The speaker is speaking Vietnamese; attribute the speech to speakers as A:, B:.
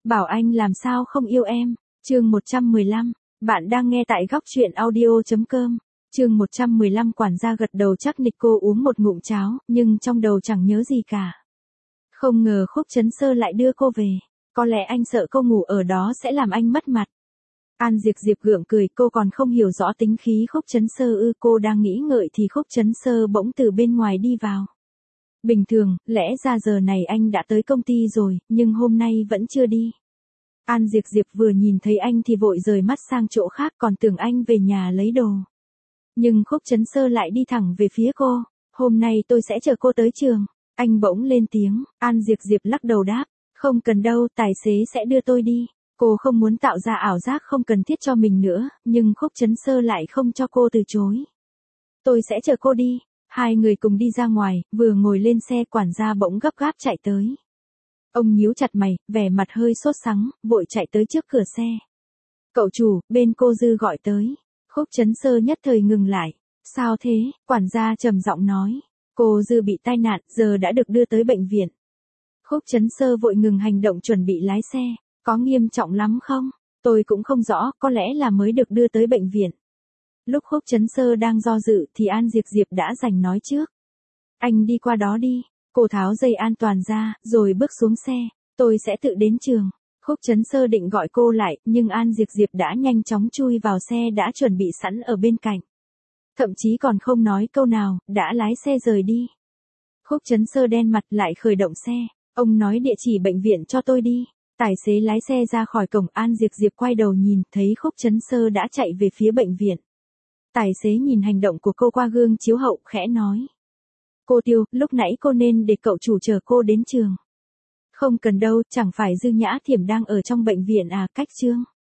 A: Bảo anh làm sao không yêu em. Chương 115. Bạn đang nghe tại góc truyện audio.com. Chương 115 quản gia gật đầu chắc nịch cô uống một ngụm cháo, nhưng trong đầu chẳng nhớ gì cả. Không ngờ Khúc Chấn Sơ lại đưa cô về. Có lẽ anh sợ cô ngủ ở đó sẽ làm anh mất mặt. An Diệp Diệp gượng cười, cô còn không hiểu rõ tính khí Khúc Chấn Sơ ư. Cô đang nghĩ ngợi thì Khúc Chấn Sơ bỗng từ bên ngoài đi vào. Bình thường, lẽ ra giờ này anh đã tới công ty rồi, nhưng hôm nay vẫn chưa đi. An Diệp Diệp vừa nhìn thấy anh thì vội rời mắt sang chỗ khác, còn tưởng anh về nhà lấy đồ. Nhưng Khúc Chấn Sơ lại đi thẳng về phía cô. Hôm nay tôi sẽ chở cô tới trường. Anh bỗng lên tiếng. An Diệp Diệp lắc đầu đáp. Không cần đâu, tài xế sẽ đưa tôi đi. Cô không muốn tạo ra ảo giác không cần thiết cho mình nữa, nhưng Khúc Chấn Sơ lại không cho cô từ chối. Tôi sẽ chở cô đi. Hai người cùng đi ra ngoài, vừa ngồi lên xe quản gia bỗng gấp gáp chạy tới. Ông nhíu chặt mày, vẻ mặt hơi sốt sắng, vội chạy tới trước cửa xe. Cậu chủ, bên cô Dư gọi tới. Khúc Chấn Sơ nhất thời ngừng lại. Sao thế? Quản gia trầm giọng nói. Cô Dư bị tai nạn, giờ đã được đưa tới bệnh viện. Khúc Chấn Sơ vội ngừng hành động chuẩn bị lái xe. Có nghiêm trọng lắm không? Tôi cũng không rõ, có lẽ là mới được đưa tới bệnh viện. Lúc Khúc Chấn Sơ đang do dự thì An Diệp Diệp đã giành nói trước. Anh đi qua đó đi. Cô tháo dây an toàn ra, rồi bước xuống xe. Tôi sẽ tự đến trường. Khúc Chấn Sơ định gọi cô lại, nhưng An Diệp Diệp đã nhanh chóng chui vào xe đã chuẩn bị sẵn ở bên cạnh. Thậm chí còn không nói câu nào, đã lái xe rời đi. Khúc Chấn Sơ đen mặt lại khởi động xe. Ông nói địa chỉ bệnh viện cho tôi đi. Tài xế lái xe ra khỏi cổng. An Diệp Diệp quay đầu nhìn, thấy Khúc Chấn Sơ đã chạy về phía bệnh viện. Tài xế nhìn hành động của cô qua gương chiếu hậu, khẽ nói. Cô Tiêu, lúc nãy cô nên để cậu chủ chở cô đến trường. Không cần đâu, chẳng phải Dư Nhã Thiểm đang ở trong bệnh viện à, cách chương.